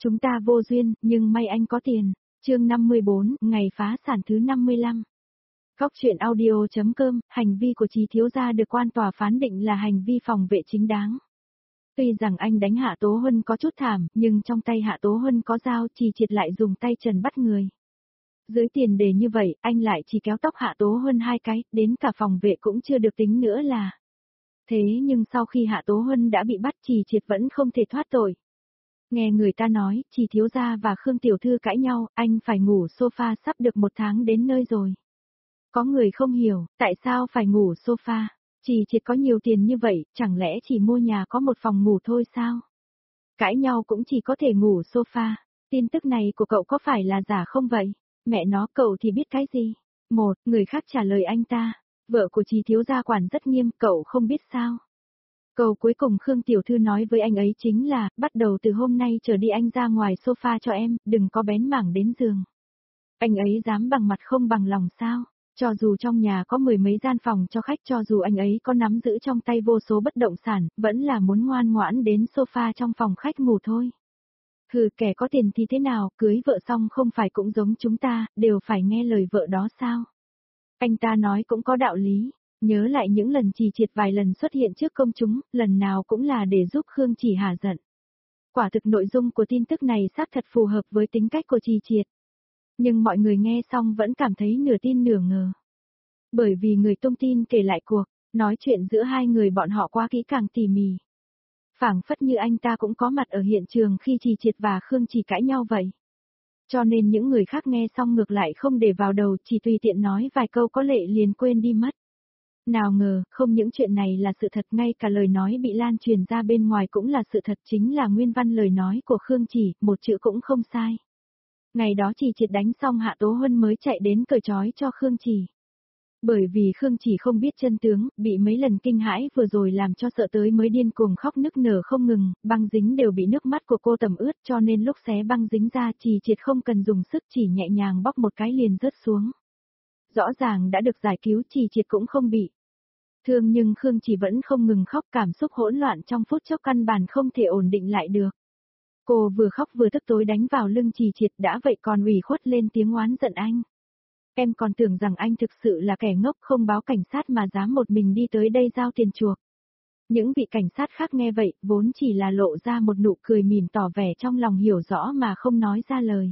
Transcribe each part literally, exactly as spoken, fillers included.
Chúng ta vô duyên, nhưng may anh có tiền. Chương năm mươi bốn, ngày phá sản thứ năm mươi lăm. Góc truyện audio.com, hành vi của Trí thiếu gia được quan tòa phán định là hành vi phòng vệ chính đáng. Tuy rằng anh đánh Hạ Tố Huân có chút thảm, nhưng trong tay Hạ Tố Huân có dao, Trì Triệt lại dùng tay trần bắt người. Dưới tiền đề như vậy, anh lại chỉ kéo tóc Hạ Tố Huân hai cái, đến cả phòng vệ cũng chưa được tính nữa là. Thế nhưng sau khi Hạ Tố Huân đã bị bắt, Trì Triệt vẫn không thể thoát tội. Nghe người ta nói, Trì thiếu gia và Khương tiểu thư cãi nhau, anh phải ngủ sofa sắp được một tháng đến nơi rồi. Có người không hiểu, tại sao phải ngủ sofa? Trì Triệt có nhiều tiền như vậy, chẳng lẽ chỉ mua nhà có một phòng ngủ thôi sao? Cãi nhau cũng chỉ có thể ngủ sofa. Tin tức này của cậu có phải là giả không vậy? Mẹ nó, cậu thì biết cái gì? Một, người khác trả lời anh ta. Vợ của Trì thiếu gia quản rất nghiêm, cậu không biết sao? Câu cuối cùng Khương tiểu thư nói với anh ấy chính là, bắt đầu từ hôm nay trở đi anh ra ngoài sofa cho em, đừng có bén mảng đến giường. Anh ấy dám bằng mặt không bằng lòng sao? Cho dù trong nhà có mười mấy gian phòng cho khách, cho dù anh ấy có nắm giữ trong tay vô số bất động sản, vẫn là muốn ngoan ngoãn đến sofa trong phòng khách ngủ thôi. Hừ, kẻ có tiền thì thế nào, cưới vợ xong không phải cũng giống chúng ta, đều phải nghe lời vợ đó sao? Anh ta nói cũng có đạo lý. Nhớ lại những lần Trì Triệt vài lần xuất hiện trước công chúng, lần nào cũng là để giúp Khương Chỉ hả giận. Quả thực nội dung của tin tức này xác thật phù hợp với tính cách của Trì Triệt. Nhưng mọi người nghe xong vẫn cảm thấy nửa tin nửa ngờ. Bởi vì người tung tin kể lại cuộc, nói chuyện giữa hai người bọn họ quá kỹ càng tỉ mỉ. Phảng phất như anh ta cũng có mặt ở hiện trường khi Trì Triệt và Khương Chỉ cãi nhau vậy. Cho nên những người khác nghe xong ngược lại không để vào đầu, chỉ tùy tiện nói vài câu có lệ liền quên đi mất. Nào ngờ, không những chuyện này là sự thật, ngay cả lời nói bị lan truyền ra bên ngoài cũng là sự thật, chính là nguyên văn lời nói của Khương Chỉ, một chữ cũng không sai. Ngày đó Trì Triệt đánh xong Hạ Tố Huân mới chạy đến cởi trói cho Khương Chỉ. Bởi vì Khương Chỉ không biết chân tướng, bị mấy lần kinh hãi vừa rồi làm cho sợ tới mới điên cuồng khóc nức nở không ngừng, băng dính đều bị nước mắt của cô tẩm ướt, cho nên lúc xé băng dính ra Trì Triệt không cần dùng sức, chỉ nhẹ nhàng bóp một cái liền rớt xuống. Rõ ràng đã được giải cứu, Trì Triệt cũng không bị thương, nhưng Khương Chỉ vẫn không ngừng khóc, cảm xúc hỗn loạn trong phút chốc căn bản không thể ổn định lại được. Cô vừa khóc vừa tức tối đánh vào lưng Trì Triệt, đã vậy còn ủy khuất lên tiếng oán giận anh. Em còn tưởng rằng anh thực sự là kẻ ngốc không báo cảnh sát mà dám một mình đi tới đây giao tiền chuộc. Những vị cảnh sát khác nghe vậy, vốn chỉ là lộ ra một nụ cười mỉm tỏ vẻ trong lòng hiểu rõ mà không nói ra lời.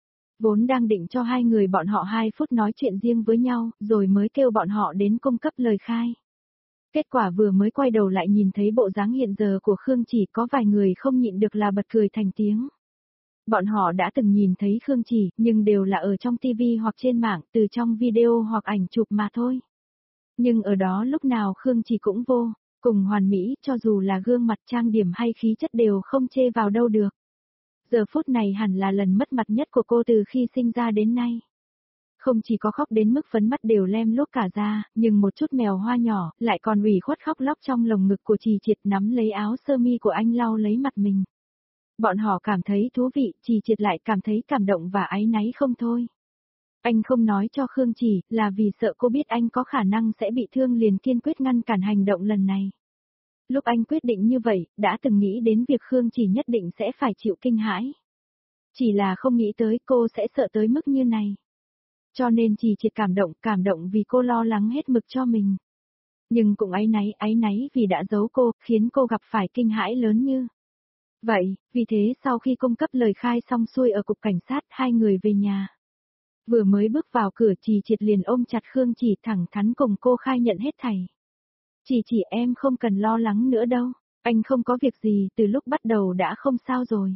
Vốn đang định cho hai người bọn họ hai phút nói chuyện riêng với nhau, rồi mới kêu bọn họ đến cung cấp lời khai. Kết quả vừa mới quay đầu lại nhìn thấy bộ dáng hiện giờ của Khương Chỉ, có vài người không nhịn được là bật cười thành tiếng. Bọn họ đã từng nhìn thấy Khương Chỉ, nhưng đều là ở trong tivi hoặc trên mạng, từ trong video hoặc ảnh chụp mà thôi. Nhưng ở đó lúc nào Khương Chỉ cũng vô cùng hoàn mỹ, cho dù là gương mặt, trang điểm hay khí chất đều không chê vào đâu được. Giờ phút này hẳn là lần mất mặt nhất của cô từ khi sinh ra đến nay. Không chỉ có khóc đến mức phấn mắt đều lem luốc cả ra, nhưng một chút mèo hoa nhỏ, lại còn ủy khuất khóc lóc trong lồng ngực của Trì Triệt, nắm lấy áo sơ mi của anh lau lấy mặt mình. Bọn họ cảm thấy thú vị, Trì Triệt lại cảm thấy cảm động và áy náy không thôi. Anh không nói cho Khương Chỉ, là vì sợ cô biết anh có khả năng sẽ bị thương, liền kiên quyết ngăn cản hành động lần này. Lúc anh quyết định như vậy, đã từng nghĩ đến việc Khương Chỉ nhất định sẽ phải chịu kinh hãi. Chỉ là không nghĩ tới cô sẽ sợ tới mức như này. Cho nên Trì Triệt cảm động, cảm động vì cô lo lắng hết mực cho mình. Nhưng cũng áy náy, áy náy vì đã giấu cô, khiến cô gặp phải kinh hãi lớn như vậy. Vì thế sau khi cung cấp lời khai xong xuôi ở cục cảnh sát, hai người về nhà. Vừa mới bước vào cửa, Trì Triệt liền ôm chặt Khương Chỉ, thẳng thắn cùng cô khai nhận hết thảy. Chỉ chỉ em không cần lo lắng nữa đâu, anh không có việc gì, từ lúc bắt đầu đã không sao rồi.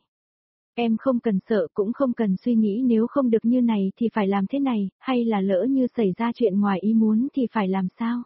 Em không cần sợ, cũng không cần suy nghĩ nếu không được như này thì phải làm thế này, hay là lỡ như xảy ra chuyện ngoài ý muốn thì phải làm sao.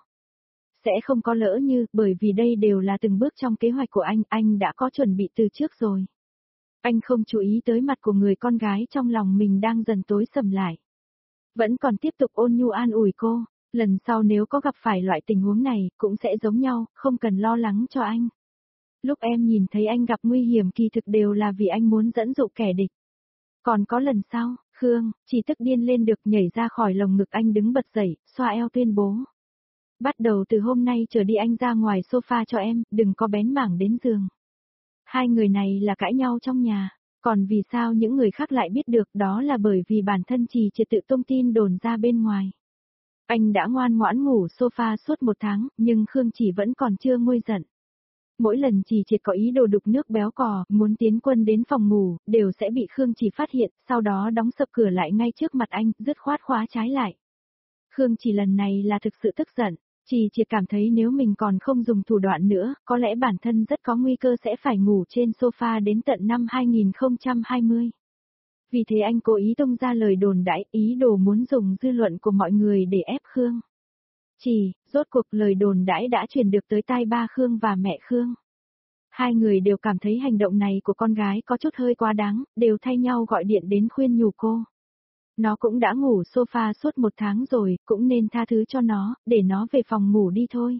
Sẽ không có lỡ như, bởi vì đây đều là từng bước trong kế hoạch của anh, anh đã có chuẩn bị từ trước rồi. Anh không chú ý tới mặt của người con gái trong lòng mình đang dần tối sầm lại. Vẫn còn tiếp tục ôn nhu an ủi cô, lần sau nếu có gặp phải loại tình huống này, cũng sẽ giống nhau, không cần lo lắng cho anh. Lúc em nhìn thấy anh gặp nguy hiểm kỳ thực đều là vì anh muốn dẫn dụ kẻ địch. Còn có lần sau, Khương Chỉ tức điên lên được, nhảy ra khỏi lồng ngực anh đứng bật dậy, xoa eo tuyên bố. Bắt đầu từ hôm nay trở đi anh ra ngoài sofa cho em, đừng có bén mảng đến giường. Hai người này là cãi nhau trong nhà. Còn vì sao những người khác lại biết được, đó là bởi vì bản thân Trì Triệt tự tung tin đồn ra bên ngoài. Anh đã ngoan ngoãn ngủ sofa suốt một tháng, nhưng Khương Chỉ vẫn còn chưa nguôi giận. Mỗi lần Trì Triệt có ý đồ đục nước béo cò, muốn tiến quân đến phòng ngủ, đều sẽ bị Khương Chỉ phát hiện, sau đó đóng sập cửa lại ngay trước mặt anh, dứt khoát khóa trái lại. Khương Chỉ lần này là thực sự tức giận, Trì Triệt cảm thấy nếu mình còn không dùng thủ đoạn nữa, có lẽ bản thân rất có nguy cơ sẽ phải ngủ trên sofa đến tận năm hai nghìn không trăm hai mươi. Vì thế anh cố ý tung ra lời đồn đãi, ý đồ muốn dùng dư luận của mọi người để ép Khương. Chỉ, rốt cuộc lời đồn đãi đã truyền được tới tai ba Khương và mẹ Khương. Hai người đều cảm thấy hành động này của con gái có chút hơi quá đáng, đều thay nhau gọi điện đến khuyên nhủ cô. Nó cũng đã ngủ sofa suốt một tháng rồi, cũng nên tha thứ cho nó, để nó về phòng ngủ đi thôi.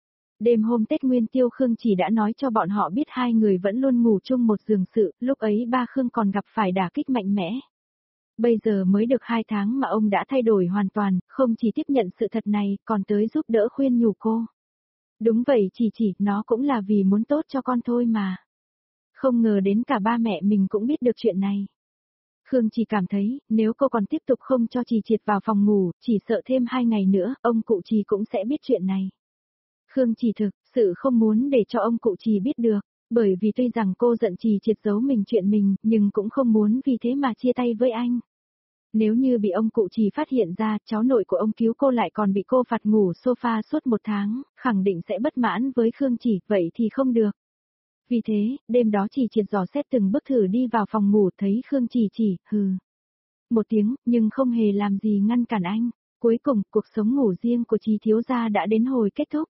Đêm hôm Tết Nguyên Tiêu Khương Chỉ đã nói cho bọn họ biết hai người vẫn luôn ngủ chung một giường sự, lúc ấy ba Khương còn gặp phải đả kích mạnh mẽ. Bây giờ mới được hai tháng mà ông đã thay đổi hoàn toàn, không chỉ tiếp nhận sự thật này, còn tới giúp đỡ khuyên nhủ cô. Đúng vậy, chỉ chỉ, nó cũng là vì muốn tốt cho con thôi mà. Không ngờ đến cả ba mẹ mình cũng biết được chuyện này. Khương chỉ cảm thấy, nếu cô còn tiếp tục không cho Trì Triệt vào phòng ngủ, chỉ sợ thêm hai ngày nữa, ông cụ Trì cũng sẽ biết chuyện này. Khương chỉ thực, sự không muốn để cho ông cụ Trì biết được, bởi vì tuy rằng cô giận Trì Triệt giấu mình chuyện mình, nhưng cũng không muốn vì thế mà chia tay với anh. Nếu như bị ông cụ Trì phát hiện ra, cháu nội của ông cứu cô lại còn bị cô phạt ngủ sofa suốt một tháng, khẳng định sẽ bất mãn với Khương Chỉ, vậy thì không được. Vì thế, đêm đó Trì Triệt dò xét từng bước thử đi vào phòng ngủ, thấy Khương Chỉ chỉ, hừ. Một tiếng, nhưng không hề làm gì ngăn cản anh. Cuối cùng, cuộc sống ngủ riêng của Trì thiếu gia đã đến hồi kết thúc.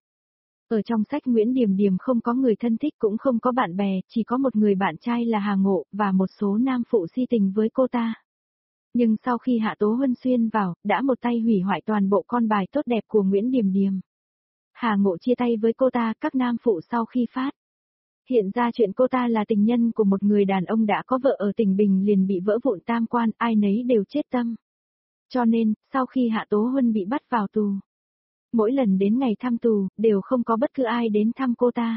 Ở trong sách Nguyễn Điềm Điềm không có người thân thích cũng không có bạn bè, chỉ có một người bạn trai là Hà Ngộ, và một số nam phụ si tình với cô ta. Nhưng sau khi Hạ Tố Huân xuyên vào, đã một tay hủy hoại toàn bộ con bài tốt đẹp của Nguyễn Điềm Điềm. Hà Ngộ chia tay với cô ta, các nam phụ sau khi phát hiện ra chuyện cô ta là tình nhân của một người đàn ông đã có vợ ở tỉnh Bình liền bị vỡ vụn tam quan, ai nấy đều chết tâm. Cho nên, sau khi Hạ Tố Huân bị bắt vào tù, mỗi lần đến ngày thăm tù, đều không có bất cứ ai đến thăm cô ta.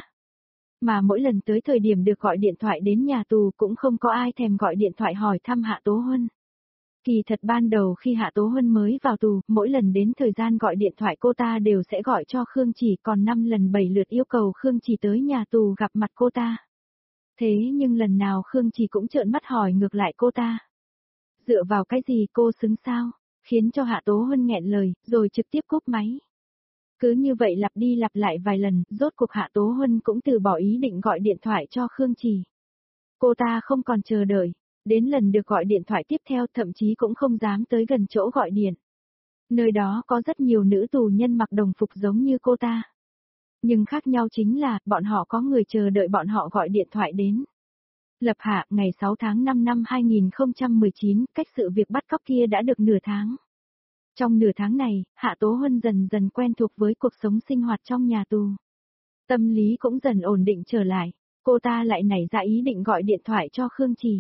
Mà mỗi lần tới thời điểm được gọi điện thoại đến nhà tù cũng không có ai thèm gọi điện thoại hỏi thăm Hạ Tố Huân. Kỳ thật ban đầu khi Hạ Tố Huân mới vào tù, mỗi lần đến thời gian gọi điện thoại cô ta đều sẽ gọi cho Khương Chỉ, còn năm lần bảy lượt yêu cầu Khương Chỉ tới nhà tù gặp mặt cô ta. Thế nhưng lần nào Khương Chỉ cũng trợn mắt hỏi ngược lại cô ta. Dựa vào cái gì cô xứng sao? Khiến cho Hạ Tố Huân nghẹn lời, rồi trực tiếp cúp máy. Cứ như vậy lặp đi lặp lại vài lần, rốt cuộc Hạ Tố Huân cũng từ bỏ ý định gọi điện thoại cho Khương Chỉ. Cô ta không còn chờ đợi. Đến lần được gọi điện thoại tiếp theo thậm chí cũng không dám tới gần chỗ gọi điện. Nơi đó có rất nhiều nữ tù nhân mặc đồng phục giống như cô ta. Nhưng khác nhau chính là, bọn họ có người chờ đợi bọn họ gọi điện thoại đến. Lập Hạ, ngày sáu tháng năm năm hai nghìn không trăm mười chín, cách sự việc bắt cóc kia đã được nửa tháng. Trong nửa tháng này, Hạ Tố Huân dần dần quen thuộc với cuộc sống sinh hoạt trong nhà tù. Tâm lý cũng dần ổn định trở lại, cô ta lại nảy ra ý định gọi điện thoại cho Khương Chỉ.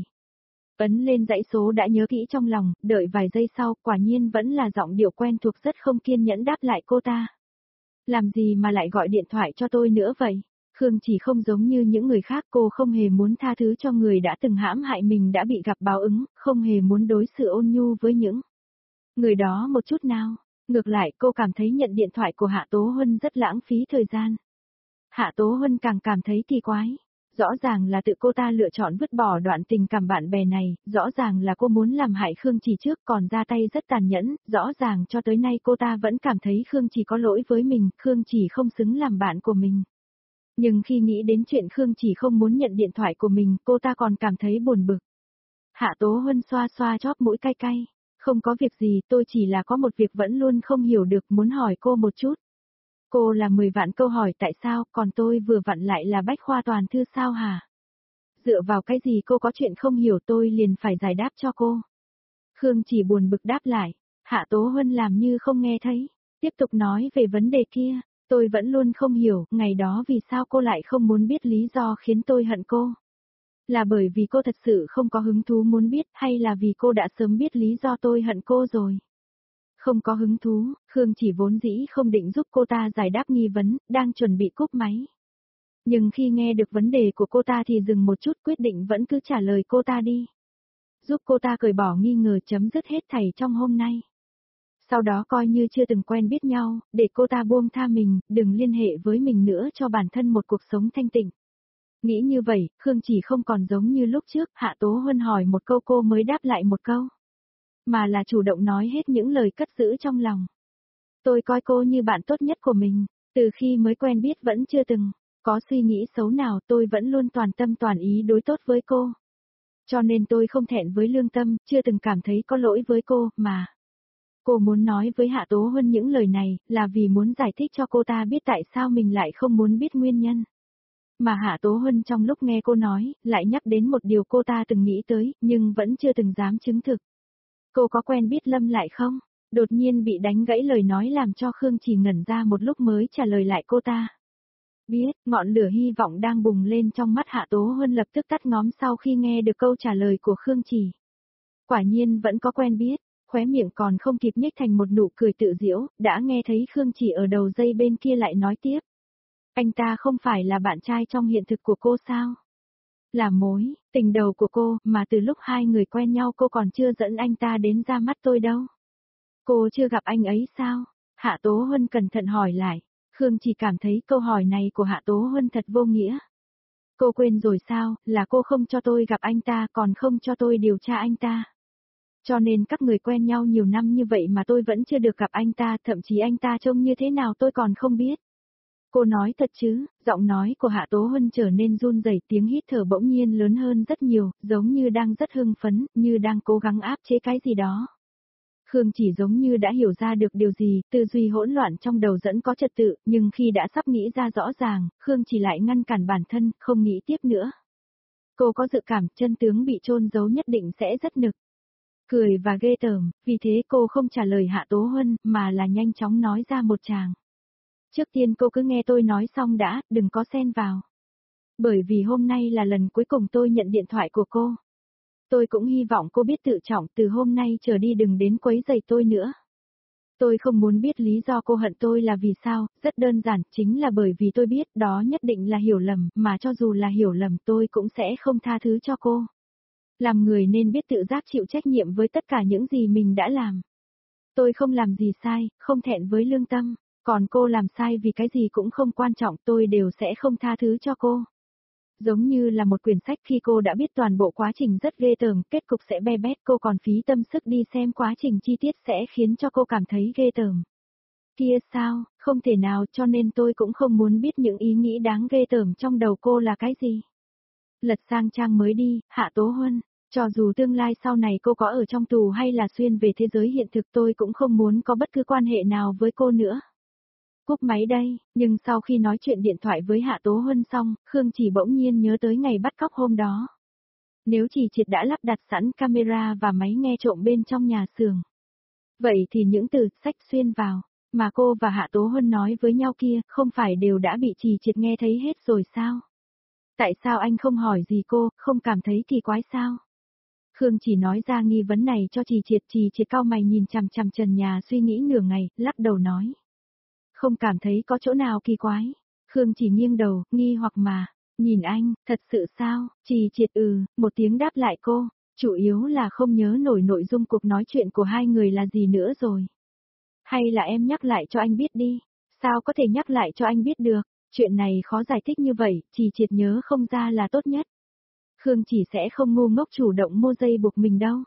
Ấn lên dãy số đã nhớ kỹ trong lòng, đợi vài giây sau, quả nhiên vẫn là giọng điệu quen thuộc rất không kiên nhẫn đáp lại cô ta. Làm gì mà lại gọi điện thoại cho tôi nữa vậy? Khương Chỉ không giống như những người khác, cô không hề muốn tha thứ cho người đã từng hãm hại mình đã bị gặp báo ứng, không hề muốn đối xử ôn nhu với những người đó một chút nào. Ngược lại, cô cảm thấy nhận điện thoại của Hạ Tố Huân rất lãng phí thời gian. Hạ Tố Huân càng cảm thấy kỳ quái. Rõ ràng là tự cô ta lựa chọn vứt bỏ đoạn tình cảm bạn bè này, rõ ràng là cô muốn làm hại Khương Chỉ trước còn ra tay rất tàn nhẫn, rõ ràng cho tới nay cô ta vẫn cảm thấy Khương Chỉ có lỗi với mình, Khương Chỉ không xứng làm bạn của mình. Nhưng khi nghĩ đến chuyện Khương Chỉ không muốn nhận điện thoại của mình, cô ta còn cảm thấy buồn bực. Hạ Tố Huân xoa xoa chóp mũi cay cay, không có việc gì, tôi chỉ là có một việc vẫn luôn không hiểu được, muốn hỏi cô một chút. Cô là mười vạn câu hỏi tại sao, còn tôi vừa vặn lại là bách khoa toàn thư sao hả? Dựa vào cái gì cô có chuyện không hiểu tôi liền phải giải đáp cho cô. Khương Chỉ buồn bực đáp lại, Hạ Tố Huân làm như không nghe thấy, tiếp tục nói về vấn đề kia, tôi vẫn luôn không hiểu, ngày đó vì sao cô lại không muốn biết lý do khiến tôi hận cô. Là bởi vì cô thật sự không có hứng thú muốn biết hay là vì cô đã sớm biết lý do tôi hận cô rồi? Không có hứng thú, Khương Chỉ vốn dĩ không định giúp cô ta giải đáp nghi vấn, đang chuẩn bị cúp máy. Nhưng khi nghe được vấn đề của cô ta thì dừng một chút, quyết định vẫn cứ trả lời cô ta đi. Giúp cô ta cởi bỏ nghi ngờ, chấm dứt hết thảy trong hôm nay. Sau đó coi như chưa từng quen biết nhau, để cô ta buông tha mình, đừng liên hệ với mình nữa, cho bản thân một cuộc sống thanh tịnh. Nghĩ như vậy, Khương Chỉ không còn giống như lúc trước, Hạ Tố Huân hỏi một câu cô mới đáp lại một câu. Mà là chủ động nói hết những lời cất giữ trong lòng. Tôi coi cô như bạn tốt nhất của mình, từ khi mới quen biết vẫn chưa từng có suy nghĩ xấu nào, tôi vẫn luôn toàn tâm toàn ý đối tốt với cô. Cho nên tôi không thẹn với lương tâm, chưa từng cảm thấy có lỗi với cô, mà. Cô muốn nói với Hạ Tố Huân những lời này, là vì muốn giải thích cho cô ta biết tại sao mình lại không muốn biết nguyên nhân. Mà Hạ Tố Huân trong lúc nghe cô nói, lại nhắc đến một điều cô ta từng nghĩ tới, nhưng vẫn chưa từng dám chứng thực. Cô có quen biết Lâm Lại không? Đột nhiên bị đánh gãy lời nói làm cho Khương Chỉ ngẩn ra một lúc mới trả lời lại cô ta. Biết, ngọn lửa hy vọng đang bùng lên trong mắt Hạ Tố Huân lập tức tắt ngóm sau khi nghe được câu trả lời của Khương Chỉ. Quả nhiên vẫn có quen biết, khóe miệng còn không kịp nhếch thành một nụ cười tự giễu, đã nghe thấy Khương Chỉ ở đầu dây bên kia lại nói tiếp. Anh ta không phải là bạn trai trong hiện thực của cô sao? Là mối, tình đầu của cô, mà từ lúc hai người quen nhau cô còn chưa dẫn anh ta đến ra mắt tôi đâu. Cô chưa gặp anh ấy sao? Hạ Tố Huân cẩn thận hỏi lại. Khương chỉ cảm thấy câu hỏi này của Hạ Tố Huân thật vô nghĩa. Cô quên rồi sao, là cô không cho tôi gặp anh ta, còn không cho tôi điều tra anh ta. Cho nên các người quen nhau nhiều năm như vậy mà tôi vẫn chưa được gặp anh ta, thậm chí anh ta trông như thế nào tôi còn không biết. Cô nói thật chứ? Giọng nói của Hạ Tố Huân trở nên run rẩy, tiếng hít thở bỗng nhiên lớn hơn rất nhiều, giống như đang rất hưng phấn, như đang cố gắng áp chế cái gì đó. Khương chỉ giống như đã hiểu ra được điều gì, tư duy hỗn loạn trong đầu dẫn có trật tự, nhưng khi đã sắp nghĩ ra rõ ràng, Khương chỉ lại ngăn cản bản thân, không nghĩ tiếp nữa. Cô có dự cảm chân tướng bị chôn giấu nhất định sẽ rất nực. Cười và ghê tởm, vì thế cô không trả lời Hạ Tố Huân, mà là nhanh chóng nói ra một tràng. Trước tiên cô cứ nghe tôi nói xong đã, đừng có xen vào. Bởi vì hôm nay là lần cuối cùng tôi nhận điện thoại của cô. Tôi cũng hy vọng cô biết tự trọng, từ hôm nay trở đi đừng đến quấy rầy tôi nữa. Tôi không muốn biết lý do cô hận tôi là vì sao, rất đơn giản, chính là bởi vì tôi biết đó nhất định là hiểu lầm, mà cho dù là hiểu lầm tôi cũng sẽ không tha thứ cho cô. Làm người nên biết tự giác chịu trách nhiệm với tất cả những gì mình đã làm. Tôi không làm gì sai, không thẹn với lương tâm, còn cô làm sai vì cái gì cũng không quan trọng, tôi đều sẽ không tha thứ cho cô. Giống như là một quyển sách, khi cô đã biết toàn bộ quá trình rất ghê tởm, kết cục sẽ be bét, cô còn phí tâm sức đi xem quá trình chi tiết sẽ khiến cho cô cảm thấy ghê tởm. Kia sao, không thể nào, cho nên tôi cũng không muốn biết những ý nghĩ đáng ghê tởm trong đầu cô là cái gì. Lật sang trang mới đi, Hạ Tố Huân, cho dù tương lai sau này cô có ở trong tù hay là xuyên về thế giới hiện thực tôi cũng không muốn có bất cứ quan hệ nào với cô nữa. Cúp máy đây, nhưng sau khi nói chuyện điện thoại với Hạ Tố Huân xong, Khương chỉ bỗng nhiên nhớ tới ngày bắt cóc hôm đó. Nếu chỉ triệt đã lắp đặt sẵn camera và máy nghe trộm bên trong nhà xưởng. Vậy thì những từ sách xuyên vào, mà cô và Hạ Tố Huân nói với nhau kia, không phải đều đã bị Trì Triệt nghe thấy hết rồi sao? Tại sao anh không hỏi gì cô, không cảm thấy kỳ quái sao? Khương chỉ nói ra nghi vấn này cho Trì Triệt, Trì Triệt cau mày nhìn chằm chằm trần nhà suy nghĩ nửa ngày, lắc đầu nói. Không cảm thấy có chỗ nào kỳ quái. Khương chỉ nghiêng đầu, nghi hoặc mà, nhìn anh, thật sự sao? Trì Triệt ừ, một tiếng đáp lại cô, chủ yếu là không nhớ nổi nội dung cuộc nói chuyện của hai người là gì nữa rồi. Hay là em nhắc lại cho anh biết đi, sao có thể nhắc lại cho anh biết được, chuyện này khó giải thích như vậy, Trì Triệt nhớ không ra là tốt nhất. Khương chỉ sẽ không ngu ngốc chủ động mua dây buộc mình đâu.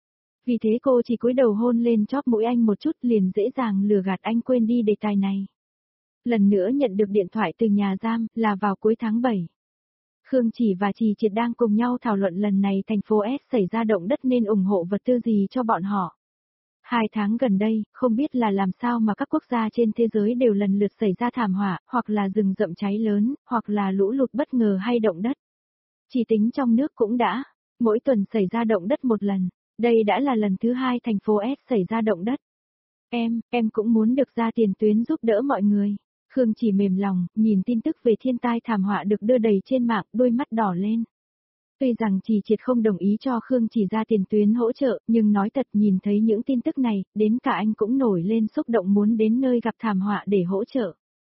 Vì thế cô chỉ cúi đầu hôn lên chóp mũi anh một chút liền dễ dàng lừa gạt anh quên đi đề tài này. Lần nữa nhận được điện thoại từ nhà giam là vào cuối tháng bảy. Khương chỉ và Trì Triệt đang cùng nhau thảo luận lần này thành phố S xảy ra động đất nên ủng hộ vật tư gì cho bọn họ. Hai tháng gần đây, không biết là làm sao mà các quốc gia trên thế giới đều lần lượt xảy ra thảm họa, hoặc là rừng rậm cháy lớn, hoặc là lũ lụt bất ngờ hay động đất. Chỉ tính trong nước cũng đã, mỗi tuần xảy ra động đất một lần, đây đã là lần thứ hai thành phố S xảy ra động đất. Em, em cũng muốn được ra tiền tuyến giúp đỡ mọi người. Khương chỉ mềm lòng, nhìn tin tức về thiên tai thảm họa được đưa đầy trên mạng, đôi mắt đỏ lên. Tuy rằng Trì Triệt không đồng ý cho Khương chỉ ra tiền tuyến hỗ trợ, nhưng nói thật nhìn thấy những tin tức này, đến cả anh cũng nổi lên xúc động muốn đến nơi gặp thảm họa để hỗ trợ.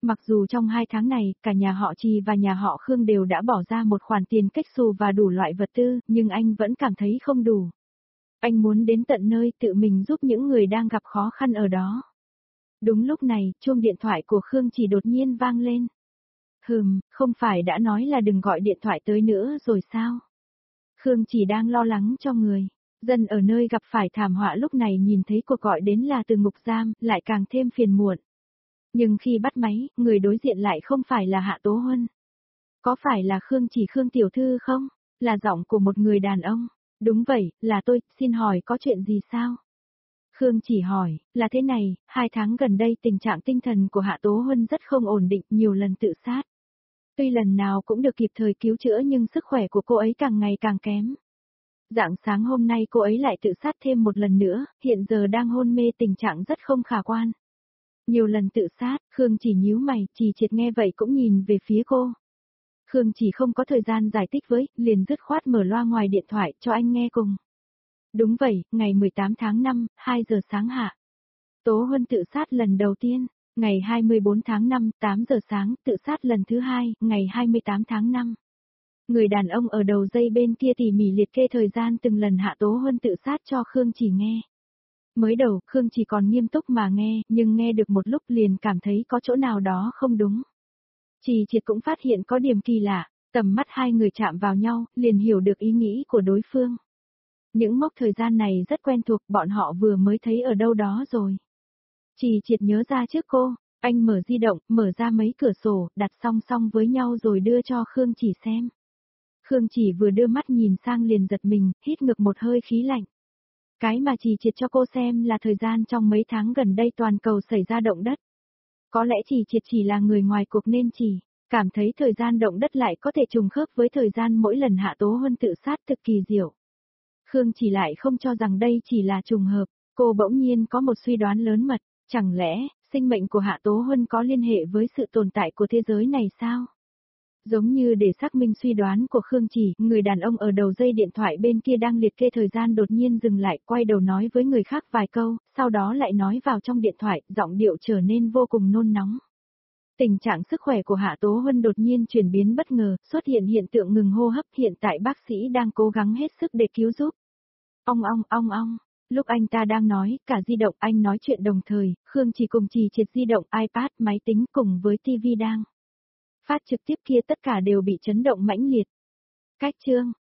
Mặc dù trong hai tháng này, cả nhà họ Trì và nhà họ Khương đều đã bỏ ra một khoản tiền cách xù và đủ loại vật tư, nhưng anh vẫn cảm thấy không đủ. Anh muốn đến tận nơi tự mình giúp những người đang gặp khó khăn ở đó. Đúng lúc này, chuông điện thoại của Khương Chỉ đột nhiên vang lên. Hừm, không phải đã nói là đừng gọi điện thoại tới nữa rồi sao? Khương Chỉ đang lo lắng cho người dân ở nơi gặp phải thảm họa lúc này nhìn thấy cuộc gọi đến là từ ngục giam, lại càng thêm phiền muộn. Nhưng khi bắt máy, người đối diện lại không phải là Hạ Tố Huân. Có phải là Khương Chỉ Khương tiểu thư không? Là giọng của một người đàn ông. Đúng vậy, là tôi, xin hỏi có chuyện gì sao? Khương Chỉ hỏi, là thế này, hai tháng gần đây tình trạng tinh thần của Hạ Tố Huân rất không ổn định, nhiều lần tự sát. Tuy lần nào cũng được kịp thời cứu chữa nhưng sức khỏe của cô ấy càng ngày càng kém. Rạng sáng hôm nay cô ấy lại tự sát thêm một lần nữa, hiện giờ đang hôn mê, tình trạng rất không khả quan. Nhiều lần tự sát, Khương Chỉ nhíu mày, Trì Triệt nghe vậy cũng nhìn về phía cô. Khương Chỉ không có thời gian giải thích với, liền dứt khoát mở loa ngoài điện thoại cho anh nghe cùng. Đúng vậy, ngày mười tám tháng năm, hai giờ sáng hạ. Tố Huân tự sát lần đầu tiên, ngày hai mươi bốn tháng năm, tám giờ sáng, tự sát lần thứ hai, ngày hai mươi tám tháng năm. Người đàn ông ở đầu dây bên kia tỉ mỉ liệt kê thời gian từng lần Hạ Tố Huân tự sát cho Khương Chỉ nghe. Mới đầu, Khương Chỉ còn nghiêm túc mà nghe, nhưng nghe được một lúc liền cảm thấy có chỗ nào đó không đúng. Trì Triệt cũng phát hiện có điểm kỳ lạ, tầm mắt hai người chạm vào nhau, liền hiểu được ý nghĩ của đối phương. Những mốc thời gian này rất quen thuộc, bọn họ vừa mới thấy ở đâu đó rồi. Trì Triệt nhớ ra trước cô, anh mở di động, mở ra mấy cửa sổ, đặt song song với nhau rồi đưa cho Khương Chỉ xem. Khương Chỉ vừa đưa mắt nhìn sang liền giật mình, hít ngược một hơi khí lạnh. Cái mà Trì Triệt cho cô xem là thời gian trong mấy tháng gần đây toàn cầu xảy ra động đất. Có lẽ Trì Triệt chỉ là người ngoài cuộc nên chỉ cảm thấy thời gian động đất lại có thể trùng khớp với thời gian mỗi lần Hạ Tố Huân tự sát, thực kỳ diệu. Khương Chỉ lại không cho rằng đây chỉ là trùng hợp, cô bỗng nhiên có một suy đoán lớn mật, chẳng lẽ, sinh mệnh của Hạ Tố Huân có liên hệ với sự tồn tại của thế giới này sao? Giống như để xác minh suy đoán của Khương Chỉ, người đàn ông ở đầu dây điện thoại bên kia đang liệt kê thời gian đột nhiên dừng lại, quay đầu nói với người khác vài câu, sau đó lại nói vào trong điện thoại, giọng điệu trở nên vô cùng nôn nóng. Tình trạng sức khỏe của Hạ Tố Huân đột nhiên chuyển biến bất ngờ, xuất hiện hiện tượng ngừng hô hấp, hiện tại bác sĩ đang cố gắng hết sức để cứu giúp. Ong ong ong ong, lúc anh ta đang nói, cả di động anh nói chuyện đồng thời, Khương Chỉ cùng Trì Triệt di động, iPad, máy tính cùng với tivi đang phát trực tiếp kia tất cả đều bị chấn động mãnh liệt. Cách chương